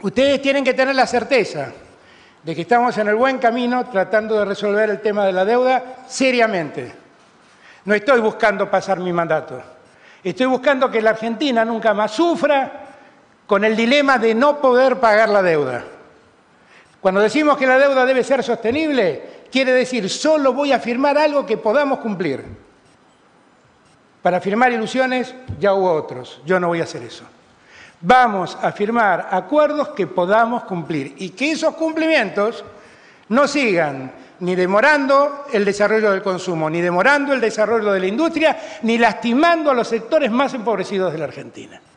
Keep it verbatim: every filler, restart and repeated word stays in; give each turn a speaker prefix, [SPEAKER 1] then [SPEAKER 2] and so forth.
[SPEAKER 1] Ustedes tienen que tener la certeza de que estamos en el buen camino tratando de resolver el tema de la deuda seriamente. No estoy buscando pasar mi mandato. Estoy buscando que la Argentina nunca más sufra con el dilema de no poder pagar la deuda. Cuando decimos que la deuda debe ser sostenible, quiere decir solo voy a firmar algo que podamos cumplir. Para firmar ilusiones ya hubo otros, yo no voy a hacer eso. Vamos a firmar acuerdos que podamos cumplir y que esos cumplimientos no sigan ni demorando el desarrollo del consumo, ni demorando el desarrollo de la industria, ni lastimando a los sectores más empobrecidos de la Argentina.